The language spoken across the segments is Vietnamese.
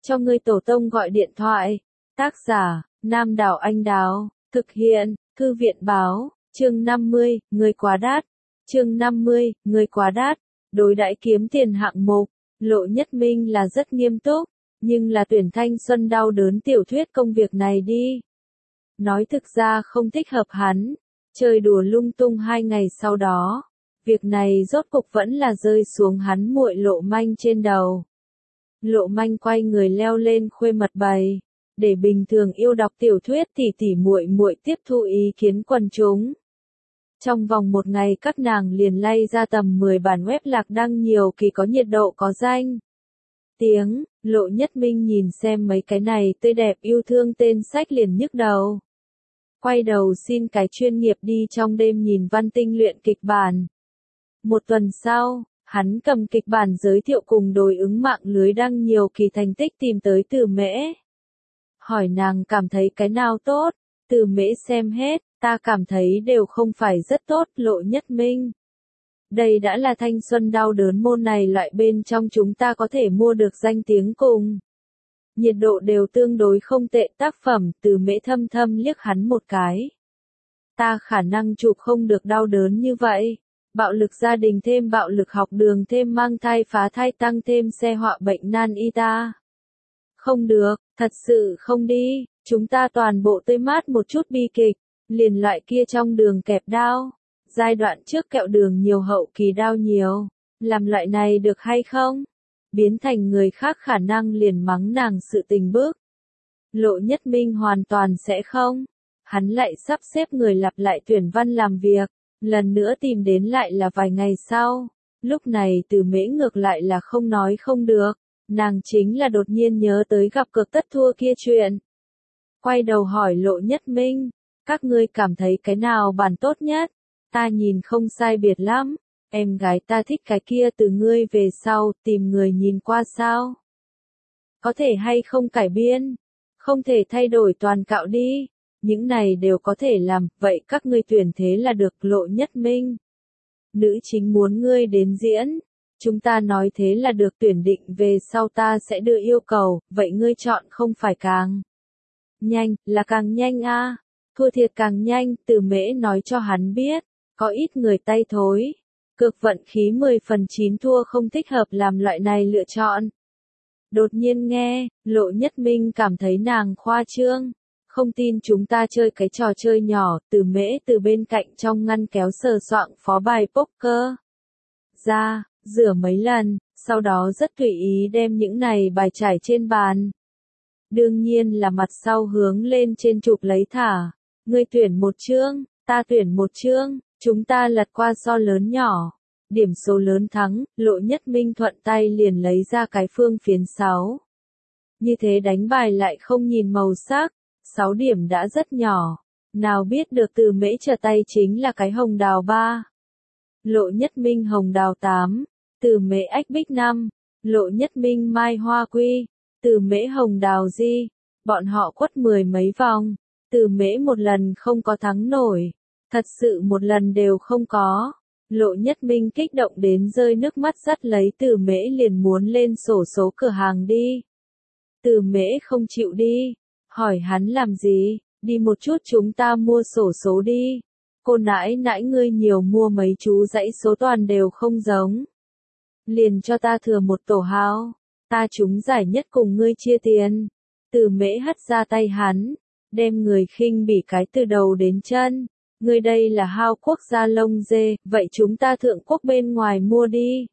cho ngươi tổ tông gọi điện thoại. Tác giả, Nam Đảo Anh Đào, thực hiện, Thư viện báo, chương 50, người quá đắt. Chương 50, người quá đắt. Đối đãi kiếm tiền hạng mục, Lộ Nhất Minh là rất nghiêm túc, nhưng là tuyển thanh xuân đau đớn tiểu thuyết công việc này đi. Nói thực ra không thích hợp hắn, chơi đùa lung tung 2 ngày sau đó, việc này rốt cục vẫn là rơi xuống hắn muội Lộ Manh trên đầu. Lộ Manh quay người leo lên khuê mật bày, để bình thường yêu đọc tiểu thuyết tỉ tỉ muội muội tiếp thu ý kiến quần chúng. Trong vòng 1 ngày các nàng liền lay ra tầm 10 bản web lạc đăng nhiều kỳ có nhiệt độ có danh tiếng. Lộ Nhất Minh nhìn xem mấy cái này tươi đẹp yêu thương tên sách liền nhức đầu. Quay đầu xin cái chuyên nghiệp đi trong đêm nhìn văn tinh luyện kịch bản. 1 tuần sau, hắn cầm kịch bản giới thiệu cùng đối ứng mạng lưới đăng nhiều kỳ thành tích tìm tới Từ Mễ. Hỏi nàng cảm thấy cái nào tốt, Từ Mễ xem hết, ta cảm thấy đều không phải rất tốt. Lộ Nhất Minh. Đây đã là thanh xuân đau đớn môn này loại bên trong chúng ta có thể mua được danh tiếng cùng. Nhiệt độ đều tương đối không tệ tác phẩm. Từ Mễ thâm thâm liếc hắn một cái. Ta khả năng chụp không được đau đớn như vậy. Bạo lực gia đình thêm bạo lực học đường thêm mang thai phá thai tăng thêm xe họa bệnh nan y ta. Không được, thật sự không đi, chúng ta toàn bộ tươi mát một chút bi kịch, liền loại kia trong đường kẹp đao. Giai đoạn trước kẹo đường nhiều hậu kỳ đao nhiều, làm loại này được hay không? Biến thành người khác khả năng liền mắng nàng sự tình bước. Lộ Nhất Minh hoàn toàn sẽ không. Hắn lại sắp xếp người lặp lại tuyển văn làm việc, lần nữa tìm đến lại là vài ngày sau. Lúc này Từ Mễ ngược lại là không nói không được, nàng chính là đột nhiên nhớ tới gặp cược tất thua kia chuyện. Quay đầu hỏi Lộ Nhất Minh, các ngươi cảm thấy cái nào bản tốt nhất? Ta nhìn không sai biệt lắm, em gái ta thích cái kia từ ngươi về sau, tìm người nhìn qua sao? Có thể hay không cải biên? Không thể thay đổi toàn cạo đi. Những này đều có thể làm, vậy các ngươi tuyển thế là được. Lộ Nhất Minh. Nữ chính muốn ngươi đến diễn. Chúng ta nói thế là được, tuyển định về sau ta sẽ đưa yêu cầu, vậy ngươi chọn không phải càng nhanh, là càng nhanh a. Thua thiệt càng nhanh. Từ Mễ nói cho hắn biết, có ít người tay thối, cực vận khí 10 phần 9 thua không thích hợp làm loại này lựa chọn. Đột nhiên nghe, Lộ Nhất Minh cảm thấy nàng khoa trương. Không tin chúng ta chơi cái trò chơi nhỏ. Từ Mễ từ bên cạnh trong ngăn kéo sờ soạng phó bài poker ra, rửa mấy lần, sau đó rất tùy ý đem những này bài trải trên bàn. Đương nhiên là mặt sau hướng lên trên chụp lấy thả. Ngươi tuyển một chương, ta tuyển một chương, chúng ta lật qua so lớn nhỏ. Điểm số lớn thắng. Lộ Nhất Minh thuận tay liền lấy ra cái phương phiến 6. Như thế đánh bài lại không nhìn màu sắc. 6 điểm đã rất nhỏ. Nào biết được Từ Mễ trở tay chính là cái hồng đào 3. Lộ Nhất Minh hồng đào 8. Từ Mễ ách bích 5. Lộ Nhất Minh mai hoa quy. Từ Mễ hồng đào di. Bọn họ quất 10 mấy vòng. Từ Mễ một lần không có thắng nổi. Thật sự một lần đều không có. Lộ Nhất Minh kích động đến rơi nước mắt, dắt lấy Từ Mễ liền muốn lên sổ số cửa hàng đi. Từ Mễ không chịu đi. Hỏi hắn làm gì? Đi một chút chúng ta mua sổ số đi. Cô nãi nãi ngươi nhiều mua mấy chú dãy số toàn đều không giống. Liền cho ta thừa một tổ hao. Ta trúng giải nhất cùng ngươi chia tiền. Từ Mễ hất ra tay hắn, đem người khinh bỉ cái từ đầu đến chân. Ngươi đây là hao quốc gia lông dê, vậy chúng ta thượng quốc bên ngoài mua đi.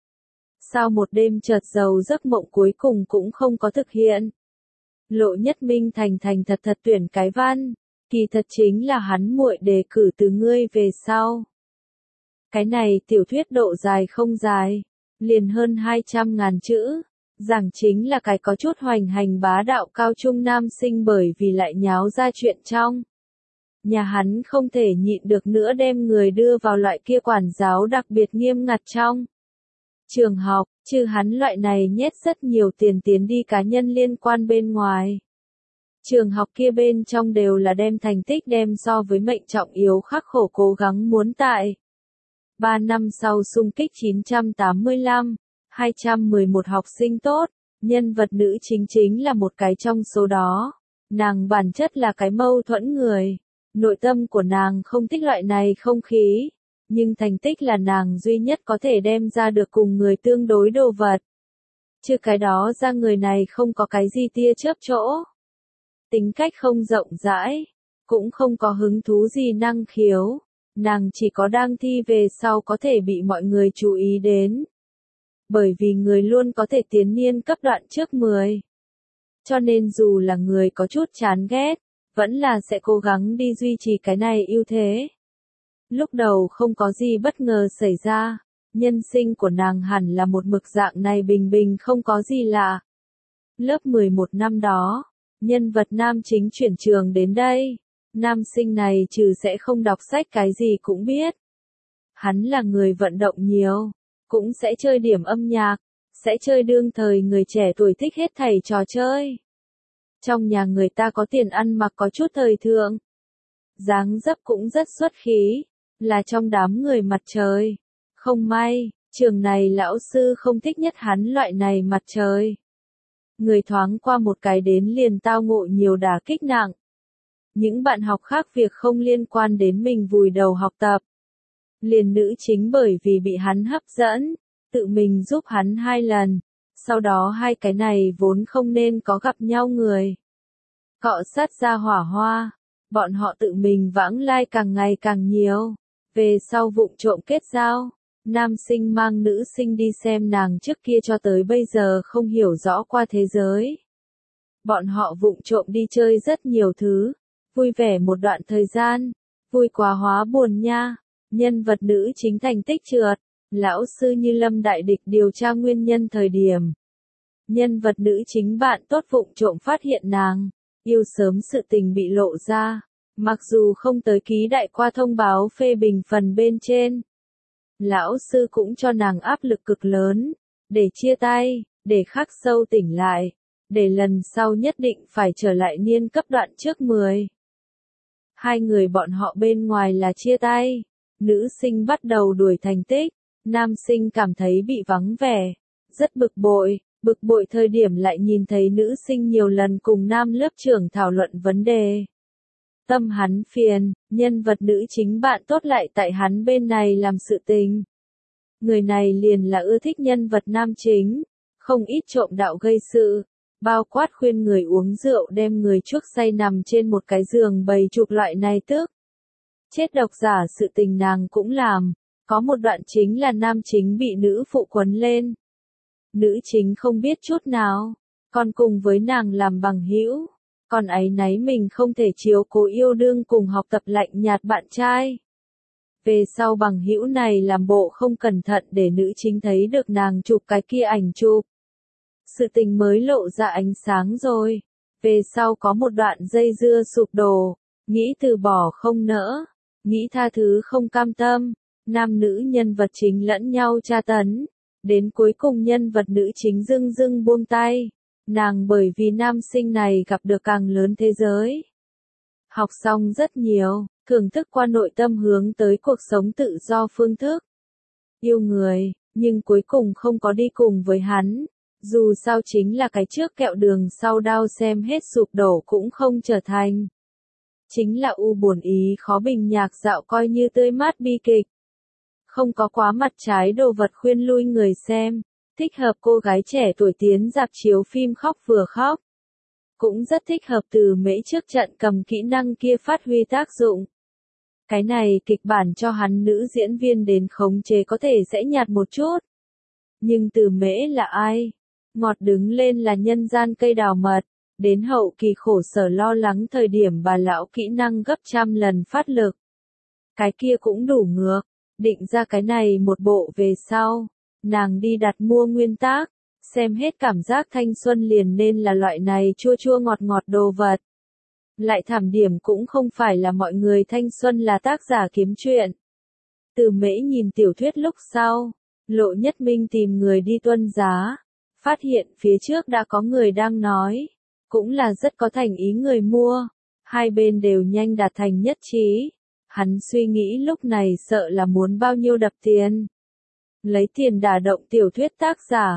Sau một đêm chợt giàu giấc mộng cuối cùng cũng không có thực hiện. Lộ Nhất Minh thành thành thật thật tuyển cái văn, kỳ thật chính là hắn muội đề cử từ ngươi về sau. Cái này tiểu thuyết độ dài không dài, liền hơn 200.000 chữ, giảng chính là cái có chút hoành hành bá đạo cao trung nam sinh bởi vì lại nháo ra chuyện trong nhà hắn không thể nhịn được nữa đem người đưa vào loại kia quản giáo đặc biệt nghiêm ngặt trong trường học, trừ hắn loại này nhét rất nhiều tiền tiến đi cá nhân liên quan bên ngoài. Trường học kia bên trong đều là đem thành tích đem so với mệnh trọng yếu khắc khổ cố gắng muốn tại. 3 năm sau xung kích 985, 211 học sinh tốt, Nhân vật nữ chính chính là một cái trong số đó. Nàng bản chất là cái mâu thuẫn người. Nội tâm của nàng không thích loại này không khí. Nhưng thành tích là nàng duy nhất có thể đem ra được cùng người tương đối đồ vật. Chứ cái đó ra người này không có cái gì tia chớp chỗ. Tính cách không rộng rãi. Cũng không có hứng thú gì năng khiếu. Nàng chỉ có đang thi về sau có thể bị mọi người chú ý đến. Bởi vì người luôn có thể tiến niên cấp đoạn trước 10. Cho nên dù là người có chút chán ghét, vẫn là sẽ cố gắng đi duy trì cái này ưu thế. Lúc đầu không có gì bất ngờ xảy ra, nhân sinh của nàng hẳn là một mực dạng này bình bình không có gì lạ. Lớp 11 năm đó, nhân vật nam chính chuyển trường đến đây. Nam sinh này trừ sẽ không đọc sách cái gì cũng biết. Hắn là người vận động nhiều, cũng sẽ chơi điểm âm nhạc, sẽ chơi đương thời người trẻ tuổi thích hết thảy trò chơi. Trong nhà người ta có tiền ăn mặc có chút thời thượng. Dáng dấp cũng rất xuất khí, là trong đám người mặt trời. Không may, trường này lão sư không thích nhất hắn loại này mặt trời. Người thoáng qua một cái đến liền tao ngộ nhiều đả kích nặng. Những bạn học khác việc không liên quan đến mình vùi đầu học tập. Liền nữ chính bởi vì bị hắn hấp dẫn, tự mình giúp hắn 2 lần. Sau đó hai cái này vốn không nên có gặp nhau người. Cọ sát ra hỏa hoa, bọn họ tự mình vãng lai càng ngày càng nhiều. Về sau vụng trộm kết giao, nam sinh mang nữ sinh đi xem nàng trước kia cho tới bây giờ không hiểu rõ qua thế giới. Bọn họ vụng trộm đi chơi rất nhiều thứ, vui vẻ một đoạn thời gian, vui quá hóa buồn nha. Nhân vật nữ chính thành tích trượt, lão sư như lâm đại địch điều tra nguyên nhân thời điểm. Nhân vật nữ chính bạn tốt vụng trộm phát hiện nàng, yêu sớm sự tình bị lộ ra, mặc dù không tới ký đại qua thông báo phê bình phần bên trên. Lão sư cũng cho nàng áp lực cực lớn, để chia tay, để khắc sâu tỉnh lại, để lần sau nhất định phải trở lại niên cấp đoạn trước 10. Hai người bọn họ bên ngoài là chia tay, nữ sinh bắt đầu đuổi thành tích, nam sinh cảm thấy bị vắng vẻ, rất bực bội thời điểm lại nhìn thấy nữ sinh nhiều lần cùng nam lớp trưởng thảo luận vấn đề. Tâm hắn phiền, nhân vật nữ chính bạn tốt lại tại hắn bên này làm sự tình. Người này liền là ưa thích nhân vật nam chính, không ít trộm đạo gây sự, bao quát khuyên người uống rượu đem người chuốc say nằm trên một cái giường bày chụp loại này tức. Chết độc giả sự tình nàng cũng làm, có một đoạn chính là nam chính bị nữ phụ quấn lên. Nữ chính không biết chút nào, còn cùng với nàng làm bằng hữu, còn áy náy mình không thể chiếu cố yêu đương cùng học tập lạnh nhạt bạn trai. Về sau bằng hữu này làm bộ không cẩn thận để nữ chính thấy được nàng chụp cái kia ảnh chụp. Sự tình mới lộ ra ánh sáng rồi. Về sau có một đoạn dây dưa sụp đổ, nghĩ từ bỏ không nỡ, nghĩ tha thứ không cam tâm, nam nữ nhân vật chính lẫn nhau tra tấn. Đến cuối cùng nhân vật nữ chính dưng dưng buông tay. Nàng bởi vì nam sinh này gặp được càng lớn thế giới. Học xong rất nhiều, thưởng thức qua nội tâm hướng tới cuộc sống tự do phương thức. Yêu người, nhưng cuối cùng không có đi cùng với hắn. Dù sao chính là cái trước kẹo đường sau đau xem hết sụp đổ cũng không trở thành. Chính là u buồn ý khó bình nhạc dạo coi như tươi mát bi kịch. Không có quá mặt trái đồ vật khuyên lui người xem, thích hợp cô gái trẻ tuổi tiến rạp chiếu phim khóc vừa khóc. Cũng rất thích hợp từ mễ trước trận cầm kỹ năng kia phát huy tác dụng. Cái này kịch bản cho hắn nữ diễn viên đến khống chế có thể sẽ nhạt một chút. Nhưng từ mễ là ai? Ngọt đứng lên là nhân gian cây đào mật, đến hậu kỳ khổ sở lo lắng thời điểm bà lão kỹ năng gấp trăm lần phát lực. Cái kia cũng đủ ngược, định ra cái này một bộ về sau, nàng đi đặt mua nguyên tác, xem hết cảm giác thanh xuân liền nên là loại này chua chua ngọt ngọt đồ vật. Lại thảm điểm cũng không phải là mọi người thanh xuân là tác giả kiếm chuyện. Từ mễ nhìn tiểu thuyết lúc sau, Lộ Nhất Minh tìm người đi tuân giá. Phát hiện phía trước đã có người đang nói, cũng là rất có thành ý người mua, hai bên đều nhanh đạt thành nhất trí. Hắn suy nghĩ lúc này sợ là muốn bao nhiêu đập tiền. Lấy tiền đả động tiểu thuyết tác giả,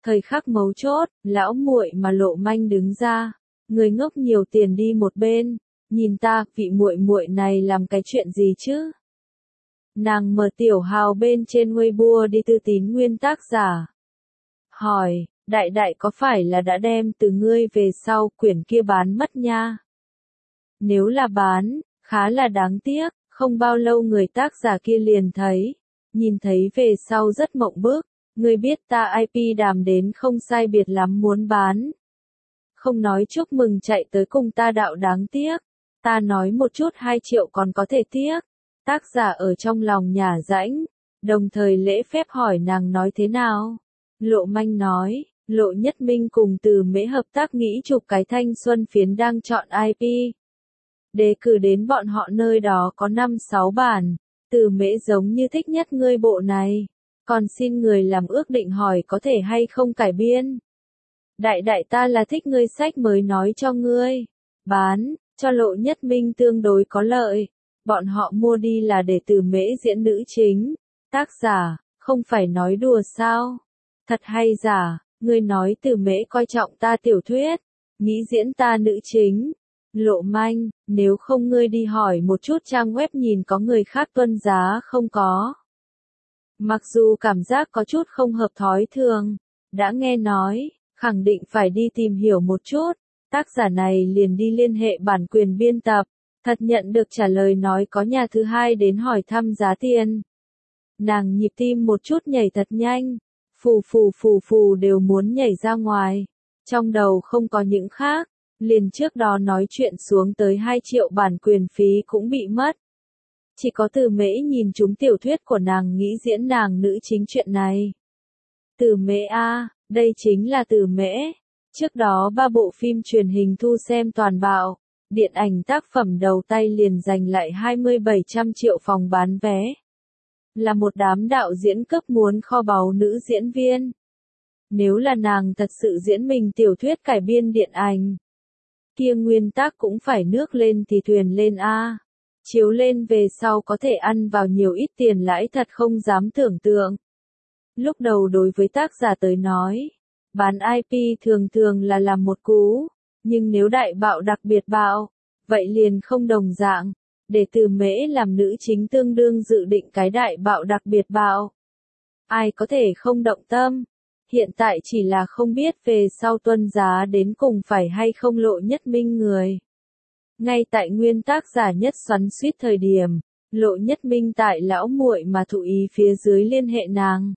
Thời khắc mấu chốt, lão muội mà Lộ Manh đứng ra, người ngốc nhiều tiền đi một bên, nhìn ta, vị muội muội này làm cái chuyện gì chứ? Nàng mở tiểu hào bên trên Weibo đi tư tín nguyên tác giả. Hỏi, đại đại có phải là đã đem từ ngươi về sau quyển kia bán mất nha? Nếu là bán, khá là đáng tiếc, không bao lâu người tác giả kia liền thấy, nhìn thấy về sau rất mộng bức, ngươi biết ta IP đàm đến không sai biệt lắm muốn bán. Không nói chúc mừng chạy tới cùng ta đạo đáng tiếc, ta nói một chút 2 triệu còn có thể tiếc. Tác giả ở trong lòng nhả rãnh, đồng thời lễ phép hỏi nàng nói thế nào. Lộ Manh nói, Lộ Nhất Minh cùng Từ Mễ hợp tác nghĩ chụp cái thanh xuân phiến đang chọn IP. Đề cử đến bọn họ nơi đó có 5-6 bản, Từ Mễ giống như thích nhất ngươi bộ này, còn xin người làm ước định hỏi có thể hay không cải biên. Đại đại ta là thích ngươi sách mới nói cho ngươi, bán, cho Lộ Nhất Minh tương đối có lợi. Bọn họ mua đi là để Từ Mễ diễn nữ chính. Tác giả, không phải nói đùa sao? Thật hay giả, ngươi nói Từ Mễ coi trọng ta tiểu thuyết, nghĩ diễn ta nữ chính. Lộ Manh, nếu không ngươi đi hỏi một chút trang web nhìn có người khác tuân giá không có. Mặc dù cảm giác có chút không hợp thói thường, đã nghe nói, khẳng định phải đi tìm hiểu một chút. Tác giả này liền đi liên hệ bản quyền biên tập. Thật nhận được trả lời nói có nhà thứ hai đến hỏi thăm giá tiền. Nàng nhịp tim một chút nhảy thật nhanh, phù đều muốn nhảy ra ngoài. Trong đầu không có những khác, liền trước đó nói chuyện xuống tới 2 triệu bản quyền phí cũng bị mất. Chỉ có Từ Mễ nhìn chúng tiểu thuyết của nàng nghĩ diễn nàng nữ chính chuyện này. Từ Mễ a, đây chính là Từ Mễ. Trước đó 3 bộ phim truyền hình thu xem toàn bạo. Điện ảnh tác phẩm đầu tay liền giành lại 2700 triệu phòng bán vé. Là một đám đạo diễn cấp muốn kho báu nữ diễn viên. Nếu là nàng thật sự diễn mình tiểu thuyết cải biên điện ảnh, kia nguyên tác cũng phải nước lên thì thuyền lên a. Chiếu lên về sau có thể ăn vào nhiều ít tiền lãi thật không dám tưởng tượng. Lúc đầu đối với tác giả tới nói, bán IP thường thường là làm một cú. Nhưng nếu đại bạo đặc biệt bạo, vậy liền không đồng dạng, để Từ Mễ làm nữ chính tương đương dự định cái đại bạo đặc biệt bạo. Ai có thể không động tâm, hiện tại chỉ là không biết về sau tuân giá đến cùng phải hay không Lộ Nhất Minh người. Ngay tại nguyên tác giả nhất xoắn xuýt thời điểm, Lộ Nhất Minh tại lão muội mà thụ ý phía dưới liên hệ nàng.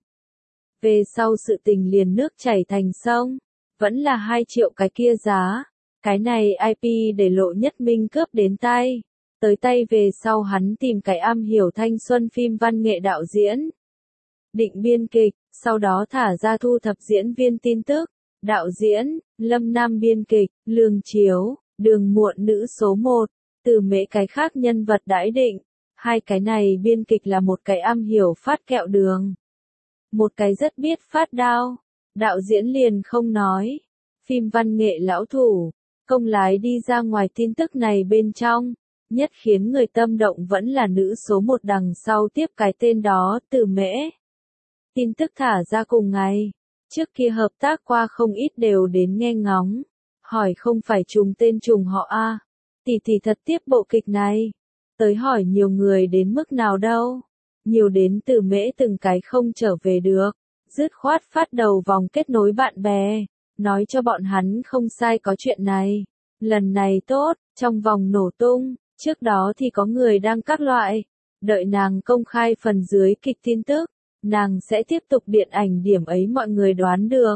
Về sau sự tình liền nước chảy thành sông, vẫn là 2 triệu cái kia giá. Cái này IP để Lộ Nhất Minh cướp đến tay. Tới tay về sau hắn tìm cái am hiểu thanh xuân phim văn nghệ đạo diễn. Định biên kịch, sau đó thả ra thu thập diễn viên tin tức. Đạo diễn, Lâm Nam biên kịch, Lương Chiếu, Đường Muộn nữ số 1, Từ Mễ cái khác nhân vật đãi định. 2 cái này biên kịch là một cái am hiểu phát kẹo đường. Một cái rất biết phát đao. Đạo diễn liền không nói. Phim văn nghệ lão thủ. Công lái đi ra ngoài tin tức này bên trong, nhất khiến người tâm động vẫn là nữ số 1 đằng sau tiếp cái tên đó, Từ Mễ. Tin tức thả ra cùng ngày, trước kia hợp tác qua không ít đều đến nghe ngóng, hỏi không phải trùng tên trùng họ a, tỷ thật tiếp bộ kịch này, tới hỏi nhiều người đến mức nào đâu, nhiều đến Từ Mễ từng cái không trở về được, dứt khoát phát đầu vòng kết nối bạn bè. Nói cho bọn hắn không sai có chuyện này. Lần này tốt, trong vòng nổ tung, trước đó thì có người đang các loại. Đợi nàng công khai phần dưới kịch tin tức, nàng sẽ tiếp tục điện ảnh điểm ấy mọi người đoán được.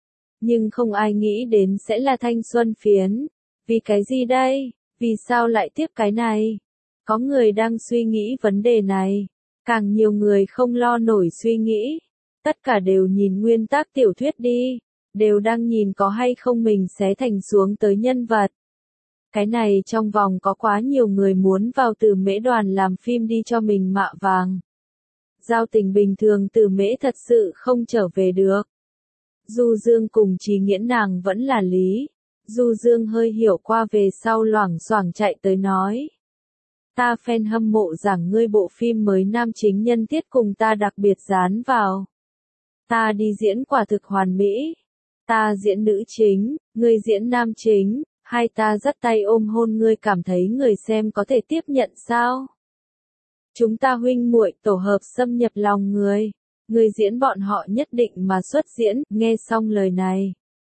Nhưng không ai nghĩ đến sẽ là thanh xuân phiến. Vì cái gì đây? Vì sao lại tiếp cái này? Có người đang suy nghĩ vấn đề này. Càng nhiều người không lo nổi suy nghĩ. Tất cả đều nhìn nguyên tác tiểu thuyết đi. Đều đang nhìn có hay không mình xé thành xuống tới nhân vật. Cái này trong vòng có quá nhiều người muốn vào Từ Mễ đoàn làm phim đi cho mình mạ vàng. Giao tình bình thường Từ Mễ thật sự không trở về được. Du Dương cùng Trí Nghiễn nàng vẫn là lý. Du Dương hơi hiểu qua về sau loảng xoảng chạy tới nói. Ta fan hâm mộ rằng ngươi bộ phim mới nam chính nhân tiết cùng ta đặc biệt dán vào. Ta đi diễn quả thực hoàn mỹ. Ta diễn nữ chính, ngươi diễn nam chính, hai ta dắt tay ôm hôn, ngươi cảm thấy người xem có thể tiếp nhận sao? Chúng ta huynh muội tổ hợp xâm nhập lòng người. Ngươi diễn bọn họ nhất định mà xuất diễn. Nghe xong lời này,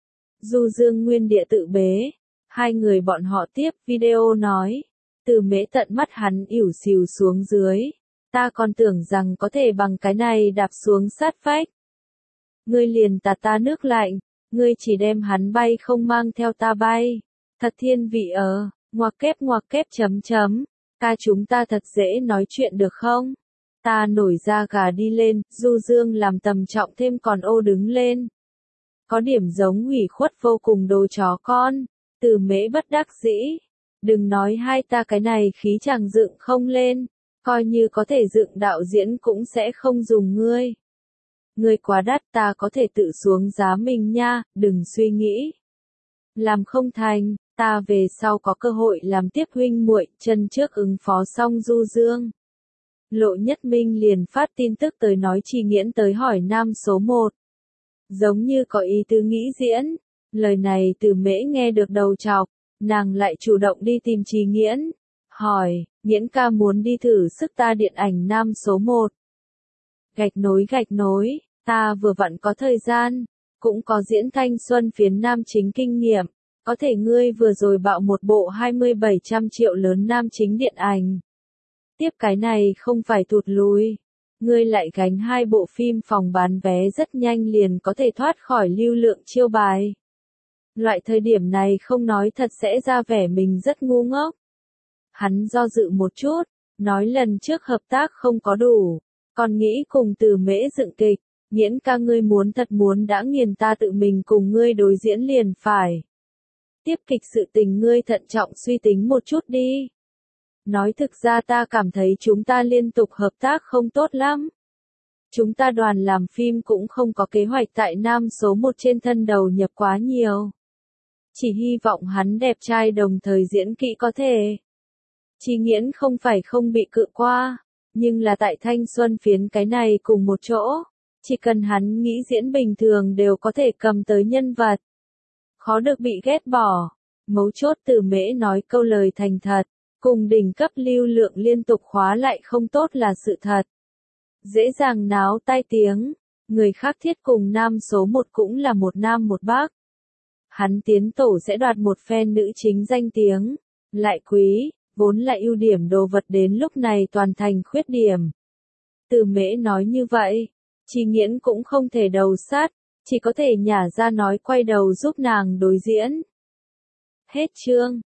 Du Dương nguyên địa tự bế. Hai người bọn họ tiếp video nói. Từ Mễ tận mắt hắn ỉu xìu xuống dưới. Ta còn tưởng rằng có thể bằng cái này đạp xuống sát vách. Ngươi liền tạt ta nước lạnh. Ngươi chỉ đem hắn bay không mang theo ta bay. Thật thiên vị ngoặc kép chấm chấm. Ca chúng ta thật dễ nói chuyện được không? Ta nổi da gà đi lên, Du Dương làm tầm trọng thêm còn ô đứng lên. Có điểm giống ủy khuất vô cùng đồ chó con. Từ Mễ bất đắc dĩ. Đừng nói hai ta cái này khí chàng dựng không lên. Coi như có thể dựng đạo diễn cũng sẽ không dùng ngươi. Ngươi quá đắt, ta có thể tự xuống giá mình nha, đừng suy nghĩ. Làm không thành, ta về sau có cơ hội làm tiếp huynh muội, chân trước ứng phó xong Du Dương. Lộ Nhất Minh liền phát tin tức tới nói Trì Nghiễn tới hỏi nam số 1. Giống như có ý tứ nghĩ diễn. Lời này Từ Mễ nghe được đầu trọc, nàng lại chủ động đi tìm Trì Nghiễn. Hỏi, Nghiễn ca muốn đi thử sức ta điện ảnh nam số 1. Gạch nối, ta vừa vặn có thời gian, cũng có diễn thanh xuân phiến nam chính kinh nghiệm, có thể ngươi vừa rồi bạo một bộ 2700 triệu lớn nam chính điện ảnh. Tiếp cái này không phải tụt lùi, ngươi lại gánh hai bộ phim phòng bán vé rất nhanh liền có thể thoát khỏi lưu lượng chiêu bài. Loại thời điểm này không nói thật sẽ ra vẻ mình rất ngu ngốc. Hắn do dự một chút, nói lần trước hợp tác không có đủ, còn nghĩ cùng Từ Mễ dựng kịch, Nghiễn ca ngươi muốn thật muốn đã nghiền ta tự mình cùng ngươi đối diễn liền phải. Tiếp kịch sự tình ngươi thận trọng suy tính một chút đi. Nói thực ra ta cảm thấy chúng ta liên tục hợp tác không tốt lắm. Chúng ta đoàn làm phim cũng không có kế hoạch tại nam số 1 trên thân đầu nhập quá nhiều. Chỉ hy vọng hắn đẹp trai đồng thời diễn kỹ có thể. Trì Nghiễn không phải không bị cự qua, nhưng là tại thanh xuân phiến cái này cùng một chỗ. Chỉ cần hắn nghĩ diễn bình thường đều có thể cầm tới nhân vật. Khó được bị ghét bỏ. Mấu chốt Từ Mễ nói câu lời thành thật. Cùng đỉnh cấp lưu lượng liên tục khóa lại không tốt là sự thật. Dễ dàng náo tai tiếng. Người khác thiết cùng nam số 1 cũng là một nam một bác. Hắn tiến tổ sẽ đoạt một phen nữ chính danh tiếng. Lại quý, vốn là ưu điểm đồ vật đến lúc này toàn thành khuyết điểm. Từ Mễ nói như vậy. Trì Nghiễn cũng không thể đầu sát, chỉ có thể nhả ra nói quay đầu giúp nàng đối diễn. Hết chương.